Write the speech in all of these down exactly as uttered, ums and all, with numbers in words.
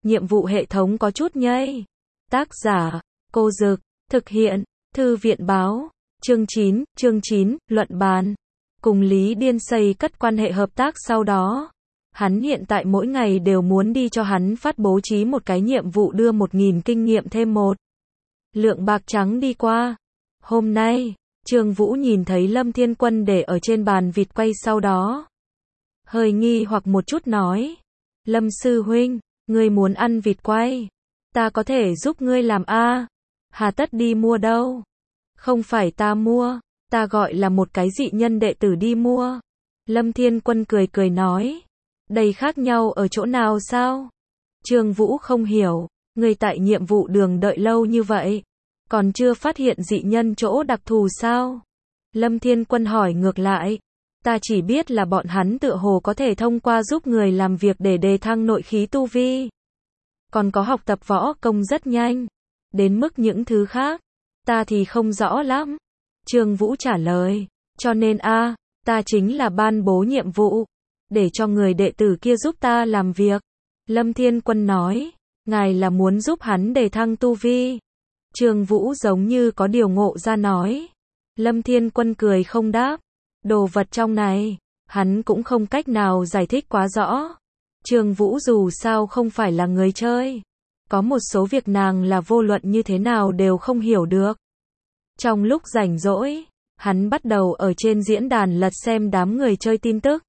nhiệm vụ hệ thống có chút nhây. Tác giả, Cô Dực, thực hiện, Thư viện báo, chương chín, chương chín, luận bàn. Cùng Lý Điên xây cất quan hệ hợp tác sau đó. Hắn hiện tại mỗi ngày đều muốn đi cho hắn phát bố trí một cái nhiệm vụ đưa một nghìn kinh nghiệm thêm một lượng bạc trắng đi qua. Hôm nay, Trương Vũ nhìn thấy Lâm Thiên Quân để ở trên bàn vịt quay sau đó. Hơi nghi hoặc một chút nói. Lâm sư huynh, ngươi muốn ăn vịt quay? Ta có thể giúp ngươi làm a. Hà tất đi mua đâu? Không phải ta mua, ta gọi là một cái dị nhân đệ tử đi mua. Lâm Thiên Quân cười cười nói. Đây khác nhau ở chỗ nào sao? Trương Vũ không hiểu, người tại nhiệm vụ đường đợi lâu như vậy, còn chưa phát hiện dị nhân chỗ đặc thù sao? Lâm Thiên Quân hỏi ngược lại. Ta chỉ biết là bọn hắn tựa hồ có thể thông qua giúp người làm việc để đề thăng nội khí tu vi. Còn có học tập võ công rất nhanh. Đến mức những thứ khác, ta thì không rõ lắm. Trương Vũ trả lời. Cho nên a, ta chính là ban bố nhiệm vụ, để cho người đệ tử kia giúp ta làm việc. Lâm Thiên Quân nói. Ngài là muốn giúp hắn đề thăng tu vi. Trương Vũ giống như có điều ngộ ra nói. Lâm Thiên Quân cười không đáp. Đồ vật trong này, hắn cũng không cách nào giải thích quá rõ. Trương Vũ dù sao không phải là người chơi. Có một số việc nàng là vô luận như thế nào đều không hiểu được. Trong lúc rảnh rỗi, hắn bắt đầu ở trên diễn đàn lật xem đám người chơi tin tức.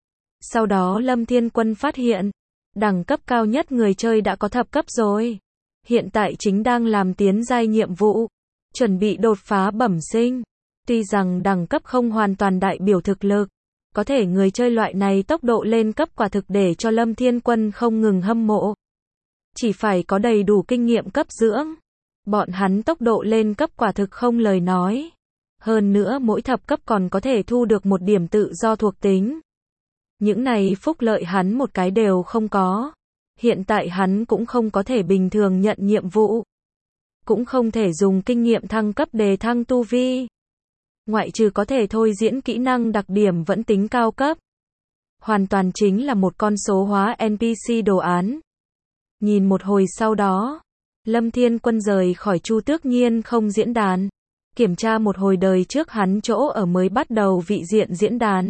Sau đó Lâm Thiên Quân phát hiện, đẳng cấp cao nhất người chơi đã có thập cấp rồi. Hiện tại chính đang làm tiến giai nhiệm vụ, chuẩn bị đột phá bẩm sinh. Tuy rằng đẳng cấp không hoàn toàn đại biểu thực lực, có thể người chơi loại này tốc độ lên cấp quả thực để cho Lâm Thiên Quân không ngừng hâm mộ. Chỉ phải có đầy đủ kinh nghiệm cấp dưỡng, bọn hắn tốc độ lên cấp quả thực không lời nói. Hơn nữa mỗi thập cấp còn có thể thu được một điểm tự do thuộc tính. Những này phúc lợi hắn một cái đều không có. Hiện tại hắn cũng không có thể bình thường nhận nhiệm vụ, cũng không thể dùng kinh nghiệm thăng cấp đề thăng tu vi. Ngoại trừ có thể thôi diễn kỹ năng đặc điểm vẫn tính cao cấp. Hoàn toàn chính là một con số hóa en pê xê đồ án. Nhìn một hồi sau đó, Lâm Thiên Quân rời khỏi Chu Tước Nhiên không diễn đàn. Kiểm tra một hồi đời trước hắn chỗ ở mới bắt đầu vị diện diễn đàn.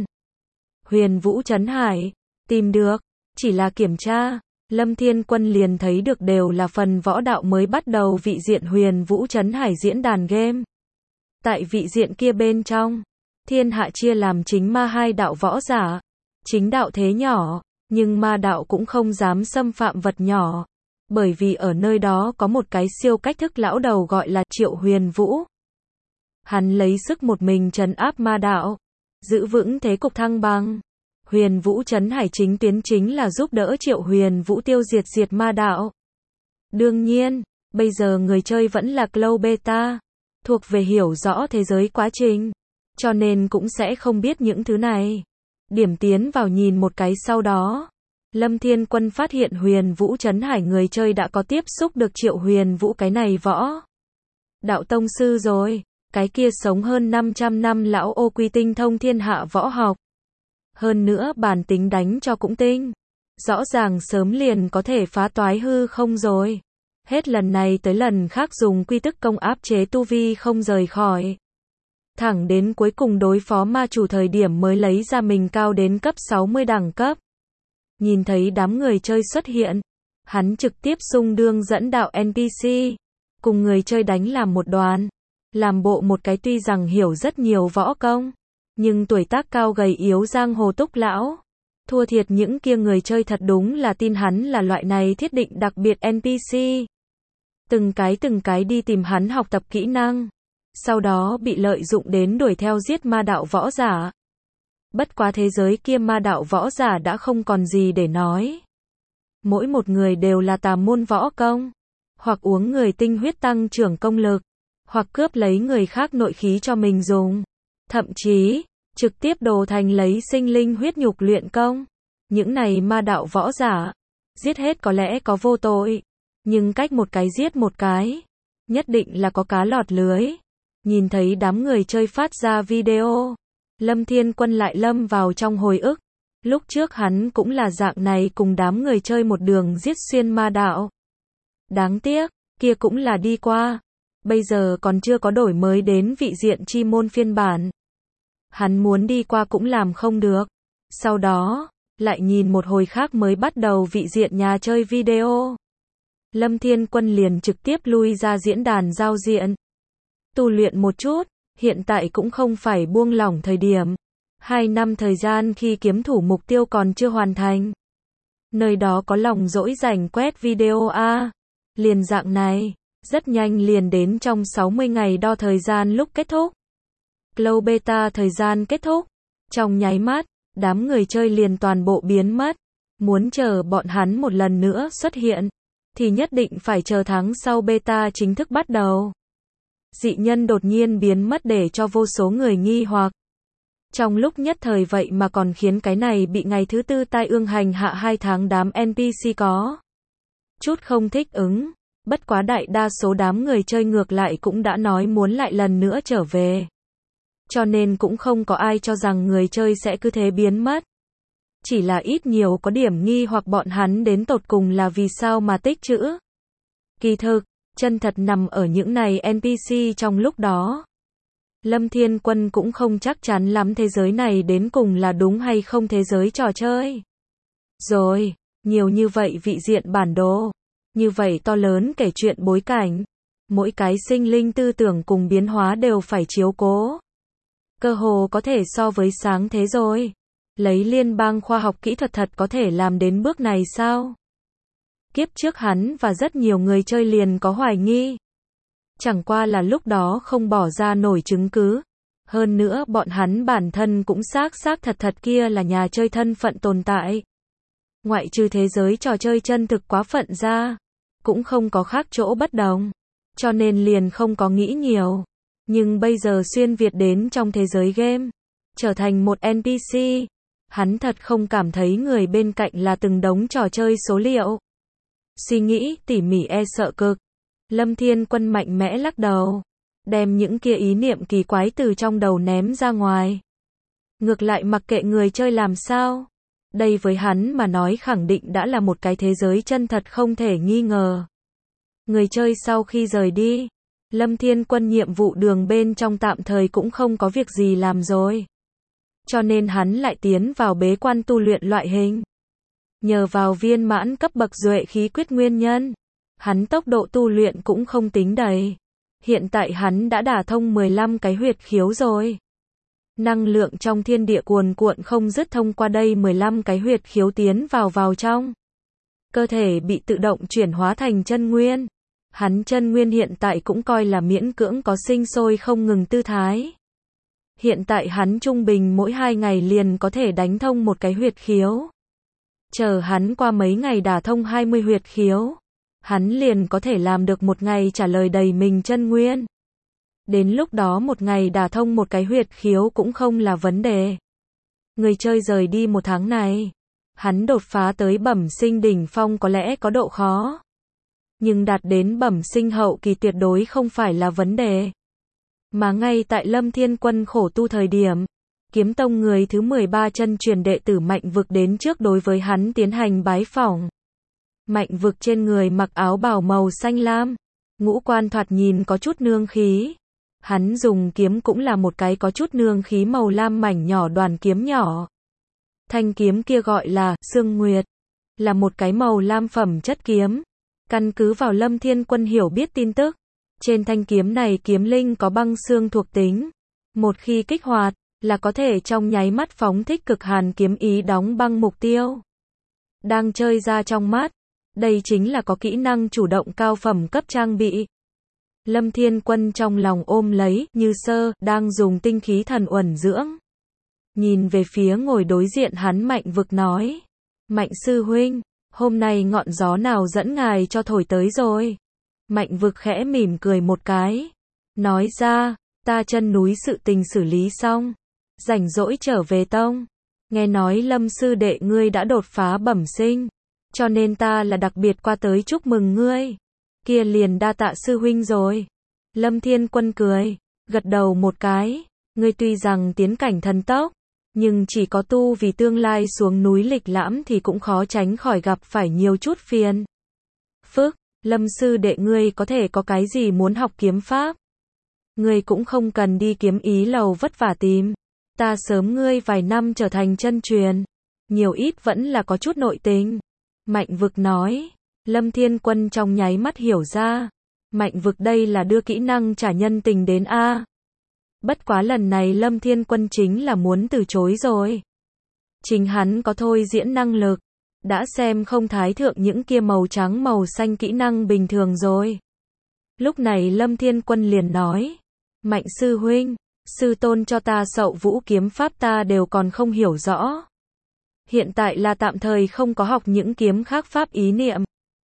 Huyền Vũ Trấn Hải, tìm được, chỉ là kiểm tra, Lâm Thiên Quân liền thấy được đều là phần võ đạo mới bắt đầu vị diện Huyền Vũ Trấn Hải diễn đàn game. Tại vị diện kia bên trong, thiên hạ chia làm chính ma hai đạo võ giả. Chính đạo thế nhỏ, nhưng ma đạo cũng không dám xâm phạm vật nhỏ. Bởi vì ở nơi đó có một cái siêu cách thức lão đầu gọi là Triệu Huyền Vũ. Hắn lấy sức một mình trấn áp ma đạo, giữ vững thế cục thăng bằng. Huyền Vũ Trấn Hải chính tuyến chính là giúp đỡ Triệu Huyền Vũ tiêu diệt diệt ma đạo. Đương nhiên, bây giờ người chơi vẫn là Cloud Beta, thuộc về hiểu rõ thế giới quá trình, cho nên cũng sẽ không biết những thứ này. Điểm tiến vào nhìn một cái sau đó, Lâm Thiên Quân phát hiện Huyền Vũ Trấn Hải người chơi đã có tiếp xúc được Triệu Huyền Vũ cái này võ đạo tông sư rồi. Cái kia sống hơn năm trăm năm lão ô quy tinh thông thiên hạ võ học. Hơn nữa bản tính đánh cho cũng tinh. Rõ ràng sớm liền có thể phá toái hư không rồi. Hết lần này tới lần khác dùng quy tức công áp chế tu vi không rời khỏi. Thẳng đến cuối cùng đối phó ma chủ thời điểm mới lấy ra mình cao đến cấp sáu mươi đẳng cấp. Nhìn thấy đám người chơi xuất hiện, hắn trực tiếp xung đương dẫn đạo en pê xê, cùng người chơi đánh làm một đoàn. Làm bộ một cái tuy rằng hiểu rất nhiều võ công, nhưng tuổi tác cao gầy yếu giang hồ túc lão. Thua thiệt những kia người chơi thật đúng là tin hắn là loại này thiết định đặc biệt en pê xê. Từng cái từng cái đi tìm hắn học tập kỹ năng. Sau đó bị lợi dụng đến đuổi theo giết ma đạo võ giả. Bất quá thế giới kia ma đạo võ giả đã không còn gì để nói. Mỗi một người đều là tà môn võ công. Hoặc uống người tinh huyết tăng trưởng công lực. Hoặc cướp lấy người khác nội khí cho mình dùng. Thậm chí, trực tiếp đồ thành lấy sinh linh huyết nhục luyện công. Những này ma đạo võ giả, giết hết có lẽ có vô tội, nhưng cách một cái giết một cái, nhất định là có cá lọt lưới. Nhìn thấy đám người chơi phát ra video, Lâm Thiên Quân lại lâm vào trong hồi ức. Lúc trước hắn cũng là dạng này cùng đám người chơi một đường giết xuyên ma đạo. Đáng tiếc, kia cũng là đi qua. Bây giờ còn chưa có đổi mới đến vị diện chi môn phiên bản. Hắn muốn đi qua cũng làm không được. Sau đó, lại nhìn một hồi khác mới bắt đầu vị diện nhà chơi video. Lâm Thiên Quân liền trực tiếp lui ra diễn đàn giao diện. Tu luyện một chút, hiện tại cũng không phải buông lỏng thời điểm. Hai năm thời gian khi kiếm thủ mục tiêu còn chưa hoàn thành. Nơi đó có lòng dỗi rảnh quét video a. Liền dạng này, rất nhanh liền đến trong sáu mươi ngày đo thời gian lúc kết thúc. Close beta thời gian kết thúc. Trong nháy mắt, đám người chơi liền toàn bộ biến mất. Muốn chờ bọn hắn một lần nữa xuất hiện, thì nhất định phải chờ tháng sau beta chính thức bắt đầu. Dị nhân đột nhiên biến mất để cho vô số người nghi hoặc. Trong lúc nhất thời vậy mà còn khiến cái này bị ngày thứ tư tai ương hành hạ hai tháng đám en pê xê có chút không thích ứng. Bất quá đại đa số đám người chơi ngược lại cũng đã nói muốn lại lần nữa trở về. Cho nên cũng không có ai cho rằng người chơi sẽ cứ thế biến mất. Chỉ là ít nhiều có điểm nghi hoặc bọn hắn đến tột cùng là vì sao mà tích trữ. Kỳ thực, chân thật nằm ở những này en pê xê trong lúc đó. Lâm Thiên Quân cũng không chắc chắn lắm thế giới này đến cùng là đúng hay không thế giới trò chơi. Rồi, nhiều như vậy vị diện bản đồ. Như vậy to lớn kể chuyện bối cảnh. Mỗi cái sinh linh tư tưởng cùng biến hóa đều phải chiếu cố. Cơ hồ có thể so với sáng thế rồi. Lấy liên bang khoa học kỹ thuật thật có thể làm đến bước này sao? Kiếp trước hắn và rất nhiều người chơi liền có hoài nghi. Chẳng qua là lúc đó không bỏ ra nổi chứng cứ. Hơn nữa bọn hắn bản thân cũng xác xác thật thật kia là nhà chơi thân phận tồn tại. Ngoại trừ thế giới trò chơi chân thực quá phận ra, cũng không có khác chỗ bất đồng. Cho nên liền không có nghĩ nhiều. Nhưng bây giờ xuyên Việt đến trong thế giới game, trở thành một en pê xê, hắn thật không cảm thấy người bên cạnh là từng đống trò chơi số liệu. Suy nghĩ tỉ mỉ e sợ cực. Lâm Thiên Quân mạnh mẽ lắc đầu, đem những kia ý niệm kỳ quái từ trong đầu ném ra ngoài. Ngược lại mặc kệ người chơi làm sao, đây với hắn mà nói khẳng định đã là một cái thế giới chân thật không thể nghi ngờ. Người chơi sau khi rời đi, Lâm Thiên Quân nhiệm vụ đường bên trong tạm thời cũng không có việc gì làm rồi. Cho nên hắn lại tiến vào bế quan tu luyện loại hình. Nhờ vào viên mãn cấp bậc duệ khí quyết nguyên nhân, hắn tốc độ tu luyện cũng không tính đầy. Hiện tại hắn đã đả thông mười lăm cái huyệt khiếu rồi. Năng lượng trong thiên địa cuồn cuộn không dứt thông qua đây mười lăm cái huyệt khiếu tiến vào vào trong. Cơ thể bị tự động chuyển hóa thành chân nguyên. Hắn chân nguyên hiện tại cũng coi là miễn cưỡng có sinh sôi không ngừng tư thái. Hiện tại hắn trung bình mỗi hai ngày liền có thể đánh thông một cái huyệt khiếu. Chờ hắn qua mấy ngày đả thông hai mươi huyệt khiếu, hắn liền có thể làm được một ngày trả lời đầy mình chân nguyên. Đến lúc đó một ngày đả thông một cái huyệt khiếu cũng không là vấn đề. Người chơi rời đi một tháng này, hắn đột phá tới bẩm sinh đỉnh phong có lẽ có độ khó. Nhưng đạt đến bẩm sinh hậu kỳ tuyệt đối không phải là vấn đề. Mà ngay tại Lâm Thiên Quân khổ tu thời điểm, Kiếm Tông người thứ mười ba chân truyền đệ tử Mạnh Vực đến trước đối với hắn tiến hành bái phỏng. Mạnh Vực trên người mặc áo bào màu xanh lam, ngũ quan thoạt nhìn có chút nương khí. Hắn dùng kiếm cũng là một cái có chút nương khí màu lam mảnh nhỏ đoàn kiếm nhỏ. Thanh kiếm kia gọi là Sương Nguyệt, là một cái màu lam phẩm chất kiếm. Căn cứ vào Lâm Thiên Quân hiểu biết tin tức, trên thanh kiếm này kiếm linh có băng xương thuộc tính. Một khi kích hoạt, là có thể trong nháy mắt phóng thích cực hàn kiếm ý đóng băng mục tiêu. Đang chơi ra trong mắt, đây chính là có kỹ năng chủ động cao phẩm cấp trang bị. Lâm Thiên Quân trong lòng ôm lấy, Như Sơ, đang dùng tinh khí thần uẩn dưỡng. Nhìn về phía ngồi đối diện hắn Mạnh Vực nói. Mạnh sư huynh, hôm nay ngọn gió nào dẫn ngài cho thổi tới rồi? Mạnh Vực khẽ mỉm cười một cái. Nói ra, ta chân núi sự tình xử lý xong. Rảnh rỗi trở về tông. Nghe nói Lâm sư đệ ngươi đã đột phá bẩm sinh. Cho nên ta là đặc biệt qua tới chúc mừng ngươi. Kia liền đa tạ sư huynh rồi. Lâm Thiên Quân cười, gật đầu một cái. Ngươi tuy rằng tiến cảnh thần tốc, Nhưng chỉ có tu vì tương lai xuống núi lịch lãm thì cũng khó tránh khỏi gặp phải nhiều chút phiền phức. Lâm sư đệ ngươi có thể có cái gì muốn học kiếm pháp? Ngươi cũng không cần đi kiếm ý lầu vất vả tìm. Ta sớm ngươi vài năm trở thành chân truyền. Nhiều ít vẫn là có chút nội tình. Mạnh Vực nói. Lâm Thiên Quân trong nháy mắt hiểu ra. Mạnh Vực đây là đưa kỹ năng trả nhân tình đến A. Bất quá lần này Lâm Thiên Quân chính là muốn từ chối rồi. Chính hắn có thôi diễn năng lực. Đã xem không thái thượng những kia màu trắng màu xanh kỹ năng bình thường rồi. Lúc này Lâm Thiên Quân liền nói. Mạnh sư huynh, sư tôn cho ta Sậu Vũ kiếm pháp ta đều còn không hiểu rõ. Hiện tại là tạm thời không có học những kiếm khác pháp ý niệm.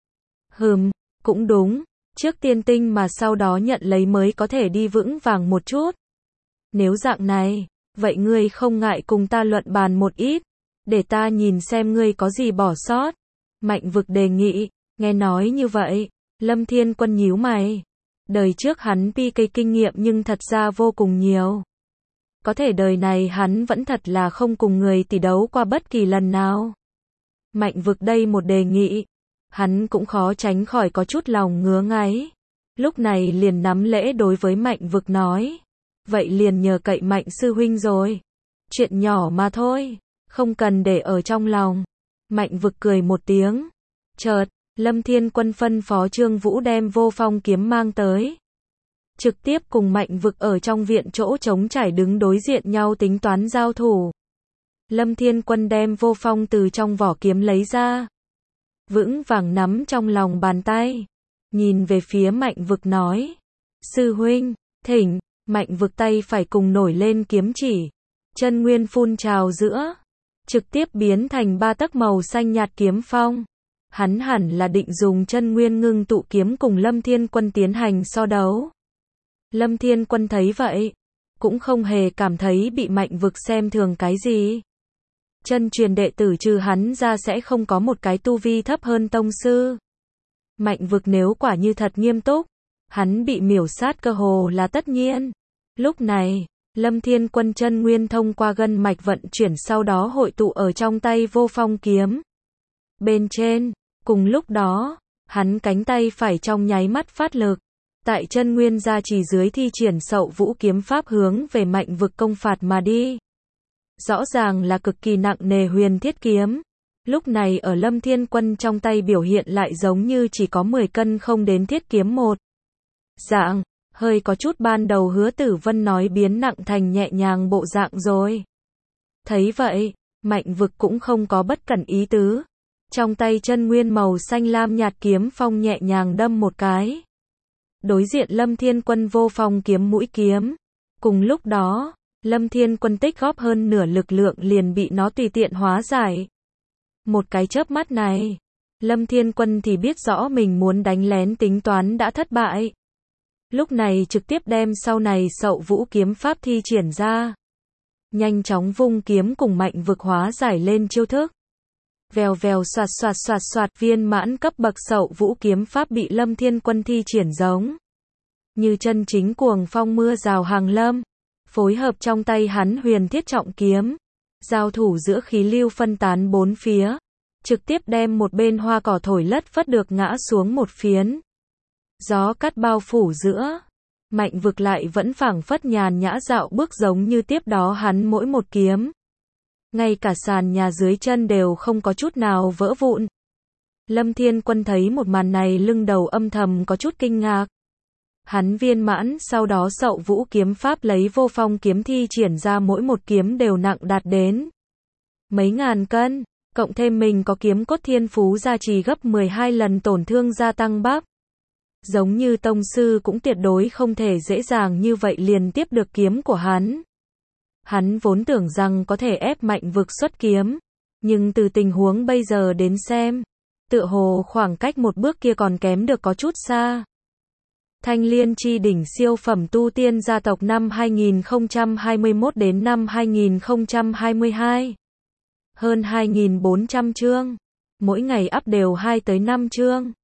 Hừm, cũng đúng, trước tiên tinh mà sau đó nhận lấy mới có thể đi vững vàng một chút. Nếu dạng này, vậy ngươi không ngại cùng ta luận bàn một ít, để ta nhìn xem ngươi có gì bỏ sót. Mạnh Vực đề nghị, nghe nói như vậy, Lâm Thiên Quân nhíu mày. Đời trước hắn pê ca kinh nghiệm nhưng thật ra vô cùng nhiều. Có thể đời này hắn vẫn thật là không cùng người tỷ đấu qua bất kỳ lần nào. Mạnh Vực đây một đề nghị, hắn cũng khó tránh khỏi có chút lòng ngứa ngáy. Lúc này liền nắm lễ đối với Mạnh Vực nói. Vậy liền nhờ cậy Mạnh sư huynh rồi. Chuyện nhỏ mà thôi, không cần để ở trong lòng. Mạnh Vực cười một tiếng. Chợt, Lâm Thiên Quân phân phó Trương Vũ đem Vô Phong kiếm mang tới. Trực tiếp cùng Mạnh Vực ở trong viện chỗ trống trải đứng đối diện nhau tính toán giao thủ. Lâm Thiên Quân đem Vô Phong từ trong vỏ kiếm lấy ra. Vững vàng nắm trong lòng bàn tay. Nhìn về phía Mạnh Vực nói. Sư huynh, thỉnh. Mạnh Vực tay phải cùng nổi lên kiếm chỉ. Chân nguyên phun trào giữa. Trực tiếp biến thành ba tấc màu xanh nhạt kiếm phong. Hắn hẳn là định dùng chân nguyên ngưng tụ kiếm cùng Lâm Thiên Quân tiến hành so đấu. Lâm Thiên Quân thấy vậy, cũng không hề cảm thấy bị Mạnh Vực xem thường cái gì. Chân truyền đệ tử trừ hắn ra sẽ không có một cái tu vi thấp hơn tông sư. Mạnh Vực nếu quả như thật nghiêm túc, hắn bị miểu sát cơ hồ là tất nhiên. Lúc này, Lâm Thiên Quân chân nguyên thông qua gân mạch vận chuyển sau đó hội tụ ở trong tay Vô Phong kiếm. Bên trên, cùng lúc đó, hắn cánh tay phải trong nháy mắt phát lực. Tại chân nguyên gia trì dưới thi triển Sậu Vũ kiếm pháp hướng về Mạnh Vực công phạt mà đi. Rõ ràng là cực kỳ nặng nề huyền thiết kiếm. Lúc này ở Lâm Thiên Quân trong tay biểu hiện lại giống như chỉ có mười cân không đến thiết kiếm một. Dạng, hơi có chút ban đầu Hứa Tử Vân nói biến nặng thành nhẹ nhàng bộ dạng rồi. Thấy vậy, Mạnh Vực cũng không có bất cẩn ý tứ. Trong tay chân nguyên màu xanh lam nhạt kiếm phong nhẹ nhàng đâm một cái. Đối diện Lâm Thiên Quân Vô Phong kiếm mũi kiếm. Cùng lúc đó, Lâm Thiên Quân tích góp hơn nửa lực lượng liền bị nó tùy tiện hóa giải. Một cái chớp mắt này, Lâm Thiên Quân thì biết rõ mình muốn đánh lén tính toán đã thất bại. Lúc này trực tiếp đem sau này Sậu Vũ kiếm pháp thi triển ra. Nhanh chóng vung kiếm cùng Mạnh Vực hóa giải lên chiêu thức. Vèo vèo xoạt xoạt xoạt xoạt viên mãn cấp bậc Sậu Vũ kiếm pháp bị Lâm Thiên Quân thi triển giống như chân chính cuồng phong mưa rào hàng lâm, phối hợp trong tay hắn huyền thiết trọng kiếm, giao thủ giữa khí lưu phân tán bốn phía, trực tiếp đem một bên hoa cỏ thổi lất phất được ngã xuống một phiến. Gió cắt bao phủ giữa, Mạnh Vực lại vẫn phảng phất nhàn nhã dạo bước giống như tiếp đó hắn mỗi một kiếm. Ngay cả sàn nhà dưới chân đều không có chút nào vỡ vụn. Lâm Thiên Quân thấy một màn này lưng đầu âm thầm có chút kinh ngạc. Hắn viên mãn sau đó Sậu Vũ kiếm pháp lấy Vô Phong kiếm thi triển ra mỗi một kiếm đều nặng đạt đến mấy ngàn cân, cộng thêm mình có kiếm cốt thiên phú gia trì gấp mười hai lần tổn thương gia tăng bắp. Giống như tông sư cũng tuyệt đối không thể dễ dàng như vậy liền tiếp được kiếm của hắn. Hắn vốn tưởng rằng có thể ép Mạnh Vực xuất kiếm, nhưng từ tình huống bây giờ đến xem, tựa hồ khoảng cách một bước kia còn kém được có chút xa. Thanh Liên Chi Đỉnh siêu phẩm tu tiên gia tộc năm hai nghìn không trăm hai mươi mốt đến năm hai nghìn không trăm hai mươi hai. Hơn hai nghìn bốn trăm chương, mỗi ngày up đều hai tới năm chương.